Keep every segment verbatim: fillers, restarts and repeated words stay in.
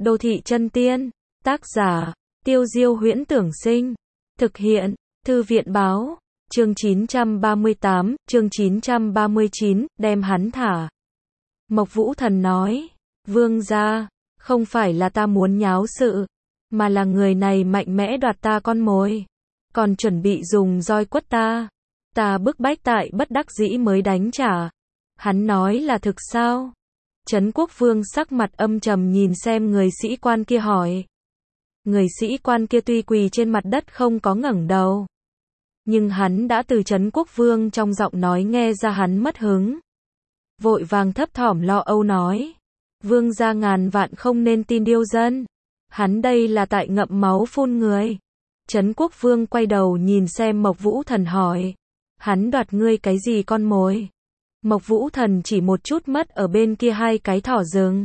Đô thị chân tiên, tác giả, Tiêu Diêu Huyễn Tưởng Sinh, thực hiện, Thư viện Báo, chương chín trăm ba mươi tám, chương chín trăm ba mươi chín, đem hắn thả. Mộc Vũ Thần nói, vương gia, không phải là ta muốn nháo sự, mà là người này mạnh mẽ đoạt ta con mồi, còn chuẩn bị dùng roi quất ta, ta bức bách tại bất đắc dĩ mới đánh trả. Hắn nói là thực sao? Trấn Quốc Vương sắc mặt âm trầm nhìn xem người sĩ quan kia hỏi. Người sĩ quan kia tuy quỳ trên mặt đất không có ngẩng đầu, nhưng hắn đã từ Trấn Quốc Vương trong giọng nói nghe ra hắn mất hứng. Vội vàng thấp thỏm lo âu nói, vương gia ngàn vạn không nên tin điêu dân, hắn đây là tại ngậm máu phun người. Trấn Quốc Vương quay đầu nhìn xem Mộc Vũ Thần hỏi, hắn đoạt ngươi cái gì con mồi? Mộc Vũ Thần chỉ một chút mất ở bên kia hai cái thỏ rừng,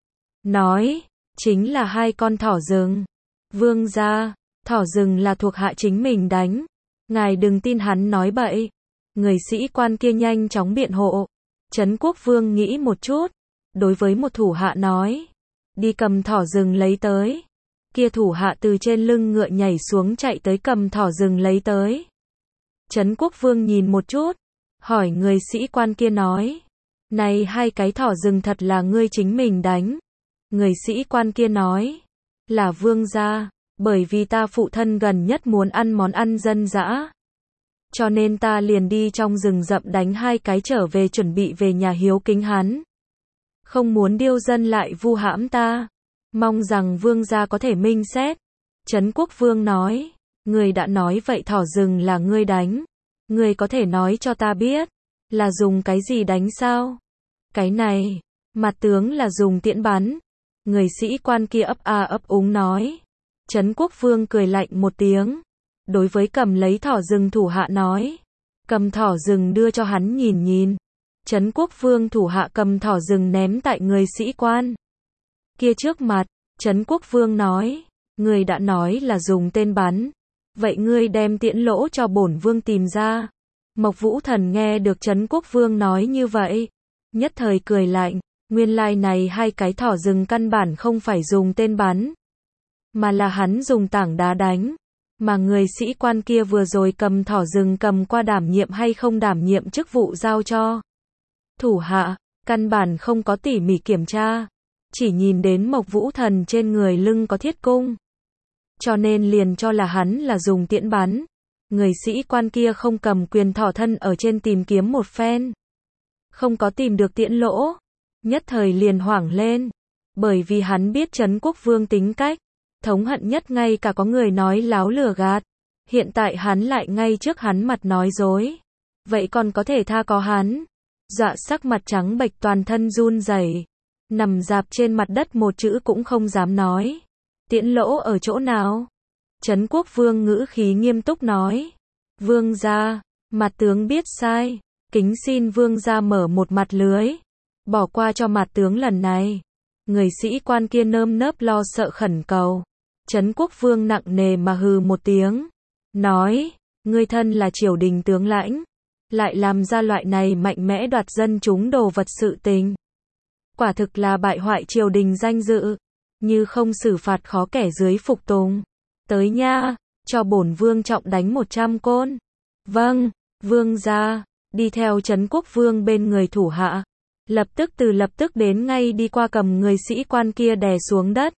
nói, chính là hai con thỏ rừng. Vương gia, thỏ rừng là thuộc hạ chính mình đánh, ngài đừng tin hắn nói bậy. Người sĩ quan kia nhanh chóng biện hộ. Trấn Quốc Vương nghĩ một chút, đối với một thủ hạ nói, đi cầm thỏ rừng lấy tới. Kia thủ hạ từ trên lưng ngựa nhảy xuống chạy tới cầm thỏ rừng lấy tới. Trấn Quốc Vương nhìn một chút, hỏi người sĩ quan kia nói, này hai cái thỏ rừng thật là ngươi chính mình đánh? Người sĩ quan kia nói, là vương gia, bởi vì ta phụ thân gần nhất muốn ăn món ăn dân dã, cho nên ta liền đi trong rừng rậm đánh hai cái trở về chuẩn bị về nhà hiếu kính hắn. Không muốn điêu dân lại vu hãm ta, mong rằng vương gia có thể minh xét. Trấn Quốc Vương nói, ngươi đã nói vậy thỏ rừng là ngươi đánh, ngươi có thể nói cho ta biết, là dùng cái gì đánh sao? Cái này, mặt tướng là dùng tiễn bắn. Người sĩ quan kia ấp a ấp úng nói. Trấn Quốc Vương cười lạnh một tiếng, đối với cầm lấy thỏ rừng thủ hạ nói, cầm thỏ rừng đưa cho hắn nhìn nhìn. Trấn Quốc Vương thủ hạ cầm thỏ rừng ném tại người sĩ quan kia trước mặt. Trấn Quốc Vương nói, ngươi đã nói là dùng tên bắn, vậy ngươi đem tiễn lỗ cho bổn vương tìm ra. Mộc Vũ Thần nghe được Trấn Quốc Vương nói như vậy, nhất thời cười lạnh, nguyên lai này hai cái thỏ rừng căn bản không phải dùng tên bắn, mà là hắn dùng tảng đá đánh. Mà người sĩ quan kia vừa rồi cầm thỏ rừng cầm qua đảm nhiệm hay không đảm nhiệm chức vụ giao cho thủ hạ, căn bản không có tỉ mỉ kiểm tra, chỉ nhìn đến Mộc Vũ Thần trên người lưng có thiết cung, cho nên liền cho là hắn là dùng tiễn bắn. Người sĩ quan kia không cầm quyền thỏ thân ở trên tìm kiếm một phen, không có tìm được tiễn lỗ, nhất thời liền hoảng lên, bởi vì hắn biết Trấn Quốc Vương tính cách, thống hận nhất ngay cả có người nói láo lừa gạt, hiện tại hắn lại ngay trước hắn mặt nói dối, vậy còn có thể tha có hắn? Dọa sắc mặt trắng bệch toàn thân run rẩy, nằm dạp trên mặt đất một chữ cũng không dám nói. Tiễn lỗ ở chỗ nào? Trấn Quốc Vương ngữ khí nghiêm túc nói, vương gia, mặt tướng biết sai, kính xin vương gia mở một mặt lưới, bỏ qua cho mặt tướng lần này. Người sĩ quan kia nơm nớp lo sợ khẩn cầu. Trấn Quốc Vương nặng nề mà hừ một tiếng, nói, ngươi thân là triều đình tướng lãnh, lại làm ra loại này mạnh mẽ đoạt dân chúng đồ vật sự tình, quả thực là bại hoại triều đình danh dự, như không xử phạt khó kẻ dưới phục tùng. Tới nha, cho bổn vương trọng đánh một trăm côn. Vâng, vương gia. Đi theo Trấn Quốc Vương bên người thủ hạ, lập tức từ lập tức đến ngay đi qua cầm người sĩ quan kia đè xuống đất,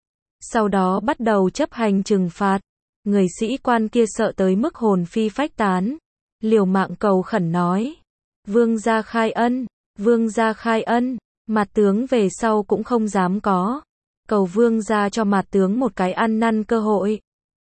sau đó bắt đầu chấp hành trừng phạt. Người sĩ quan kia sợ tới mức hồn phi phách tán, liều mạng cầu khẩn nói, vương gia khai ân, vương gia khai ân. Mặt tướng về sau cũng không dám có, cầu vương gia cho mặt tướng một cái ăn năn cơ hội.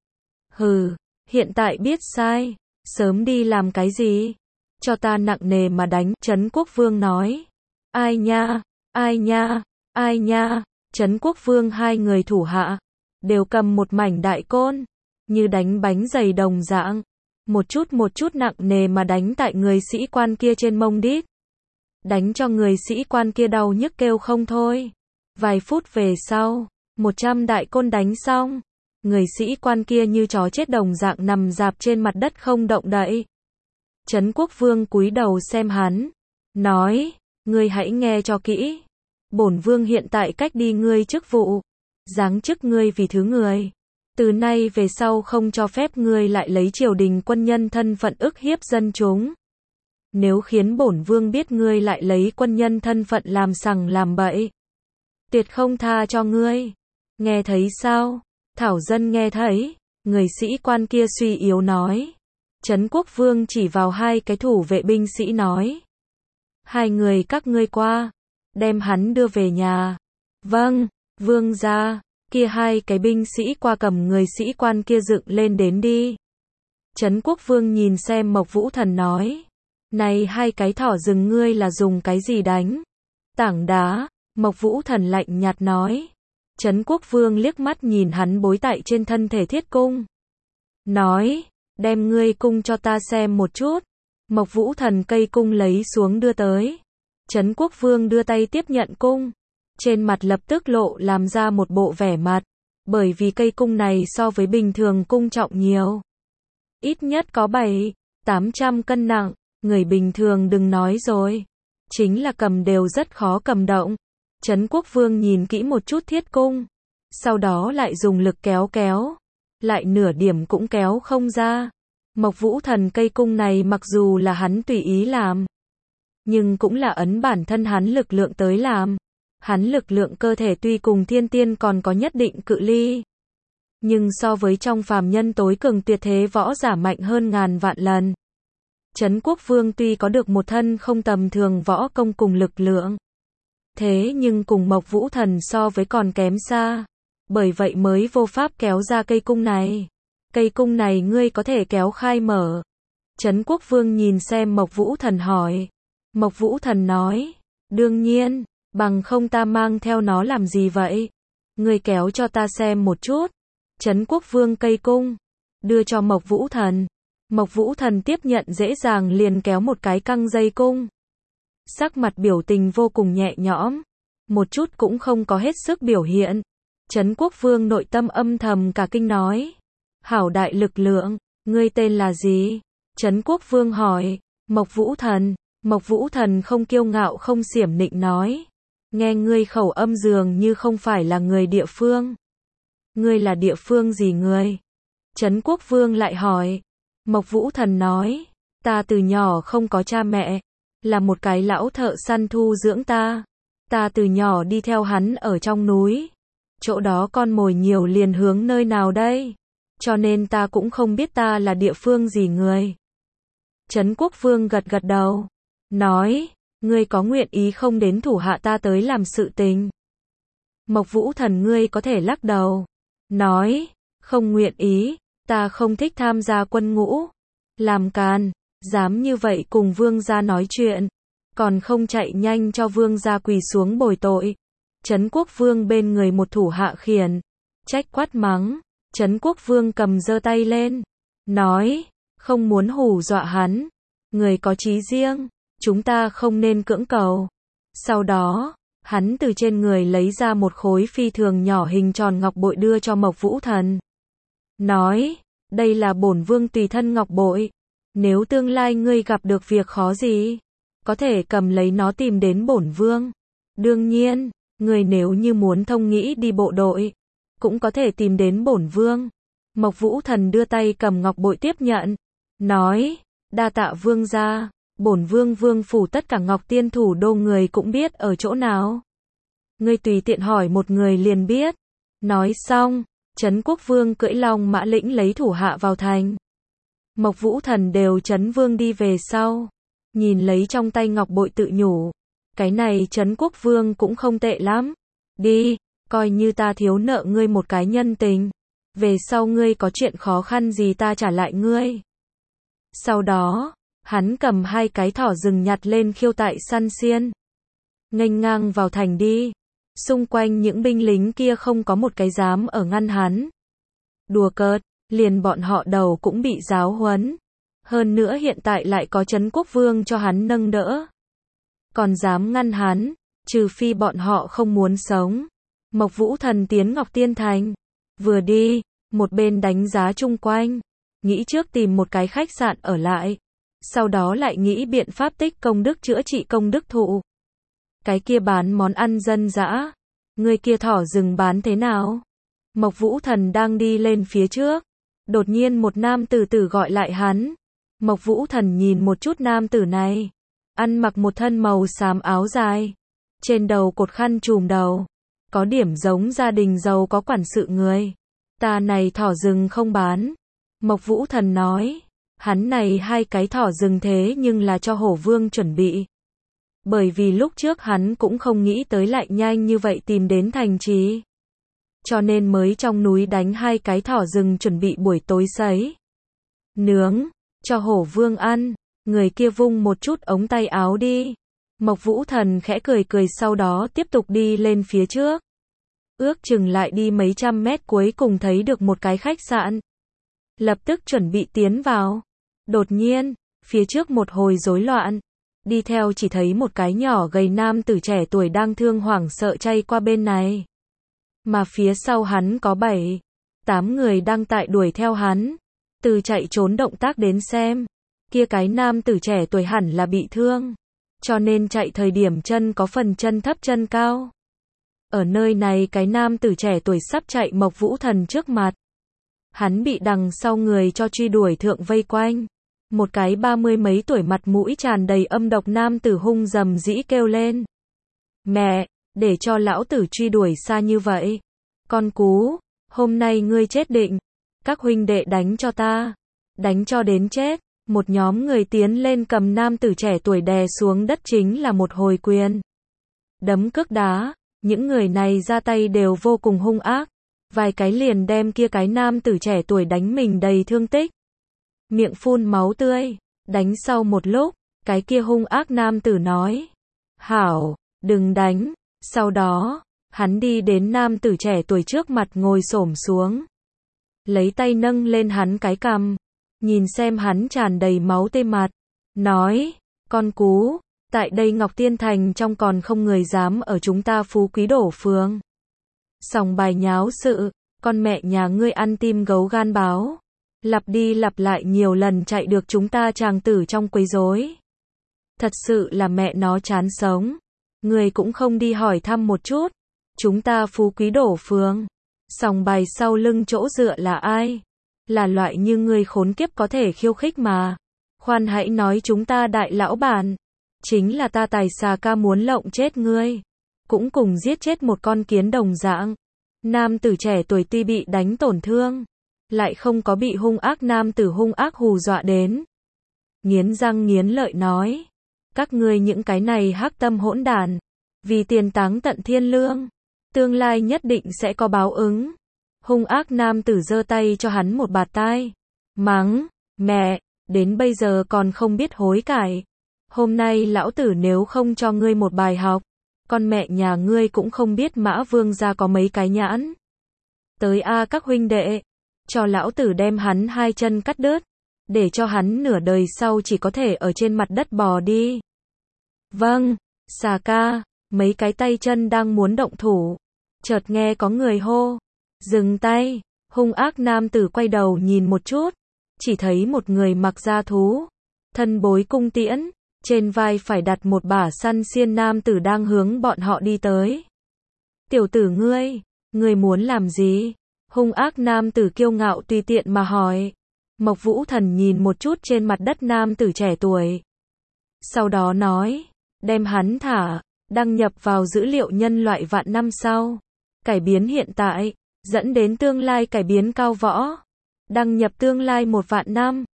Hừ, hiện tại biết sai, sớm đi làm cái gì? Cho ta nặng nề mà đánh. Trấn Quốc Vương nói, ai nha, ai nha, ai nha. Trấn Quốc Vương hai người thủ hạ đều cầm một mảnh đại côn, như đánh bánh dày đồng dạng, một chút một chút nặng nề mà đánh tại người sĩ quan kia trên mông đít, đánh cho người sĩ quan kia đau nhức kêu không thôi. Vài phút về sau, một trăm đại côn đánh xong, người sĩ quan kia như chó chết đồng dạng nằm dạp trên mặt đất không động đậy. Trấn Quốc Vương cúi đầu xem hắn, nói, ngươi hãy nghe cho kỹ, bổn vương hiện tại cách đi ngươi chức vụ, giáng chức ngươi vì thứ người. Từ nay về sau không cho phép ngươi lại lấy triều đình quân nhân thân phận ức hiếp dân chúng. Nếu khiến bổn vương biết ngươi lại lấy quân nhân thân phận làm sằng làm bậy, tuyệt không tha cho ngươi. Nghe thấy sao? Thảo Dân nghe thấy, người sĩ quan kia suy yếu nói. Trấn Quốc Vương chỉ vào hai cái thủ vệ binh sĩ nói. Hai người các ngươi qua, đem hắn đưa về nhà. Vâng, vương gia. Kia hai cái binh sĩ qua cầm người sĩ quan kia dựng lên đến đi. Trấn Quốc Vương nhìn xem Mộc Vũ Thần nói. Này hai cái thỏ rừng ngươi là dùng cái gì đánh? Tảng đá. Mộc Vũ Thần lạnh nhạt nói. Trấn Quốc Vương liếc mắt nhìn hắn bối tại trên thân thể thiết cung. Nói, đem ngươi cung cho ta xem một chút. Mộc Vũ Thần cây cung lấy xuống đưa tới. Trấn Quốc Vương đưa tay tiếp nhận cung. Trên mặt lập tức lộ làm ra một bộ vẻ mặt. Bởi vì cây cung này so với bình thường cung trọng nhiều. Ít nhất có bảy, tám trăm cân nặng. Người bình thường đừng nói rồi. Chính là cầm đều rất khó cầm động. Trấn Quốc Vương nhìn kỹ một chút thiết cung. Sau đó lại dùng lực kéo kéo. Lại nửa điểm cũng kéo không ra. Mộc Vũ Thần cây cung này mặc dù là hắn tùy ý làm. Nhưng cũng là ấn bản thân hắn lực lượng tới làm. Hắn lực lượng cơ thể tuy cùng thiên tiên còn có nhất định cự ly. Nhưng so với trong phàm nhân tối cường tuyệt thế võ giả mạnh hơn ngàn vạn lần. Trấn Quốc Vương tuy có được một thân không tầm thường võ công cùng lực lượng. Thế nhưng cùng Mộc Vũ Thần so với còn kém xa. Bởi vậy mới vô pháp kéo ra cây cung này. Cây cung này ngươi có thể kéo khai mở. Trấn Quốc Vương nhìn xem Mộc Vũ Thần hỏi. Mộc Vũ Thần nói. Đương nhiên, bằng không ta mang theo nó làm gì vậy? Ngươi kéo cho ta xem một chút. Trấn Quốc Vương cây cung. Đưa cho Mộc Vũ Thần. Mộc Vũ Thần tiếp nhận dễ dàng liền kéo một cái căng dây cung. Sắc mặt biểu tình vô cùng nhẹ nhõm. Một chút cũng không có hết sức biểu hiện. Trấn Quốc Vương nội tâm âm thầm cả kinh nói. Hảo đại lực lượng, ngươi tên là gì? Trấn Quốc Vương hỏi. Mộc Vũ Thần. Mộc Vũ Thần không kiêu ngạo không xiểm nịnh nói. Nghe ngươi khẩu âm dường như không phải là người địa phương. Ngươi là địa phương gì người? Trấn Quốc Vương lại hỏi. Mộc Vũ Thần nói. Ta từ nhỏ không có cha mẹ. Là một cái lão thợ săn thu dưỡng ta. Ta từ nhỏ đi theo hắn ở trong núi. Chỗ đó con mồi nhiều liền hướng nơi nào đây? Cho nên ta cũng không biết ta là địa phương gì người. Trấn Quốc Vương gật gật đầu. Nói, ngươi có nguyện ý không đến thủ hạ ta tới làm sự tình? Mộc Vũ Thần ngươi có thể lắc đầu. Nói, không nguyện ý, ta không thích tham gia quân ngũ. Làm càn, dám như vậy cùng vương gia nói chuyện. Còn không chạy nhanh cho vương gia quỳ xuống bồi tội. Trấn Quốc Vương bên người một thủ hạ khiển. Trách quát mắng. Trấn Quốc Vương cầm giơ tay lên. Nói, không muốn hù dọa hắn. Người có chí riêng. Chúng ta không nên cưỡng cầu. Sau đó, hắn từ trên người lấy ra một khối phi thường nhỏ hình tròn ngọc bội đưa cho Mộc Vũ Thần. Nói, đây là bổn vương tùy thân ngọc bội. Nếu tương lai ngươi gặp được việc khó gì, có thể cầm lấy nó tìm đến bổn vương. Đương nhiên, ngươi nếu như muốn thông nghĩ đi bộ đội, cũng có thể tìm đến bổn vương. Mộc Vũ Thần đưa tay cầm ngọc bội tiếp nhận. Nói, đa tạ vương gia. Bổn vương vương phủ tất cả Ngọc Tiên thủ đô người cũng biết ở chỗ nào. Ngươi tùy tiện hỏi một người liền biết. Nói xong, Trấn Quốc Vương cưỡi long mã lĩnh lấy thủ hạ vào thành. Mộc Vũ Thần đều Trấn Vương đi về sau. Nhìn lấy trong tay ngọc bội tự nhủ. Cái này Trấn Quốc Vương cũng không tệ lắm. Đi, coi như ta thiếu nợ ngươi một cái nhân tình. Về sau ngươi có chuyện khó khăn gì ta trả lại ngươi. Sau đó, hắn cầm hai cái thỏ rừng nhặt lên khiêu tại săn xiên. Nghênh ngang vào thành đi. Xung quanh những binh lính kia không có một cái dám ở ngăn hắn. Đùa cợt, liền bọn họ đầu cũng bị giáo huấn. Hơn nữa hiện tại lại có Trấn Quốc Vương cho hắn nâng đỡ. Còn dám ngăn hắn, trừ phi bọn họ không muốn sống. Mộc Vũ Thần tiến Ngọc Tiên Thành. Vừa đi, một bên đánh giá chung quanh. Nghĩ trước tìm một cái khách sạn ở lại. Sau đó lại nghĩ biện pháp tích công đức chữa trị công đức thụ. Cái kia bán món ăn dân dã. người kia thỏ rừng bán thế nào? Mộc Vũ Thần đang đi lên phía trước. Đột nhiên một nam tử tử gọi lại hắn. Mộc Vũ Thần nhìn một chút nam tử này. Ăn mặc một thân màu xám áo dài. Trên đầu cột khăn trùm đầu. Có điểm giống gia đình giàu có quản sự người. Ta này thỏ rừng không bán. Mộc Vũ Thần nói. Hắn này hai cái thỏ rừng thế nhưng là cho Hổ Vương chuẩn bị. Bởi vì lúc trước hắn cũng không nghĩ tới lại nhanh như vậy tìm đến thành trì. Cho nên mới trong núi đánh hai cái thỏ rừng chuẩn bị buổi tối sấy. Nướng, cho Hổ Vương ăn. Người kia vung một chút ống tay áo đi. Mộc Vũ Thần khẽ cười cười sau đó tiếp tục đi lên phía trước. Ước chừng lại đi mấy trăm mét cuối cùng thấy được một cái khách sạn. Lập tức chuẩn bị tiến vào. Đột nhiên, phía trước một hồi rối loạn. Đi theo chỉ thấy một cái nhỏ gầy nam tử trẻ tuổi đang thương hoảng sợ chay qua bên này. Mà phía sau hắn có bảy, tám người đang tại đuổi theo hắn. Từ chạy trốn động tác đến xem. Kia cái nam tử trẻ tuổi hẳn là bị thương. Cho nên chạy thời điểm chân có phần chân thấp chân cao. Ở nơi này cái nam tử trẻ tuổi sắp chạy Mộc Vũ Thần trước mặt. Hắn bị đằng sau người cho truy đuổi thượng vây quanh. Một cái ba mươi mấy tuổi mặt mũi tràn đầy âm độc nam tử hung dầm dĩ kêu lên. Mẹ, để cho lão tử truy đuổi xa như vậy. Con cú, hôm nay ngươi chết định. Các huynh đệ đánh cho ta. Đánh cho đến chết. Một nhóm người tiến lên cầm nam tử trẻ tuổi đè xuống đất chính là một hồi quyền. Đấm cước đá. Những người này ra tay đều vô cùng hung ác. Vài cái liền đem kia cái nam tử trẻ tuổi đánh mình đầy thương tích. Miệng phun máu tươi. Đánh sau một lúc, cái kia hung ác nam tử nói. Hảo, đừng đánh. Sau đó, hắn đi đến nam tử trẻ tuổi trước mặt ngồi xổm xuống. Lấy tay nâng lên hắn cái cằm. Nhìn xem hắn tràn đầy máu tê mặt. Nói, con cú, tại đây Ngọc Tiên Thành trong còn không người dám ở chúng ta Phú Quý Đổ Phường. Sòng bài nháo sự, con mẹ nhà ngươi ăn tim gấu gan báo. Lặp đi lặp lại nhiều lần chạy được chúng ta chàng tử trong quấy rối. Thật sự là mẹ nó chán sống. Người cũng không đi hỏi thăm một chút. Chúng ta Phú Quý Đổ Phường. Sòng bài sau lưng chỗ dựa là ai? Là loại như ngươi khốn kiếp có thể khiêu khích mà. Khoan hãy nói chúng ta đại lão bản. Chính là ta tài xà ca muốn lộng chết ngươi. Cũng cùng giết chết một con kiến đồng dạng. Nam tử trẻ tuổi tuy bị đánh tổn thương. Lại không có bị hung ác nam tử hung ác hù dọa đến. Nghiến răng nghiến lợi nói. Các ngươi những cái này hắc tâm hỗn đàn. Vì tiền táng tận thiên lương. Tương lai nhất định sẽ có báo ứng. Hung ác nam tử giơ tay cho hắn một bạt tai. Mắng, mẹ, đến bây giờ còn không biết hối cải. Hôm nay lão tử nếu không cho ngươi một bài học. Con mẹ nhà ngươi cũng không biết Mã Vương gia có mấy cái nhãn. Tới a các huynh đệ. Cho lão tử đem hắn hai chân cắt đứt. Để cho hắn nửa đời sau chỉ có thể ở trên mặt đất bò đi. Vâng, xà ca, mấy cái tay chân đang muốn động thủ. Chợt nghe có người hô. Dừng tay, hung ác nam tử quay đầu nhìn một chút. Chỉ thấy một người mặc da thú. Thân bối cung tiễn. Trên vai phải đặt một bả săn xiên nam tử đang hướng bọn họ đi tới. Tiểu tử ngươi, ngươi muốn làm gì? Hung ác nam tử kiêu ngạo tùy tiện mà hỏi. Mộc Vũ Thần nhìn một chút trên mặt đất nam tử trẻ tuổi. Sau đó nói, đem hắn thả, đăng nhập vào dữ liệu nhân loại vạn năm sau. Cải biến hiện tại, dẫn đến tương lai cải biến cao võ. Đăng nhập tương lai một vạn năm.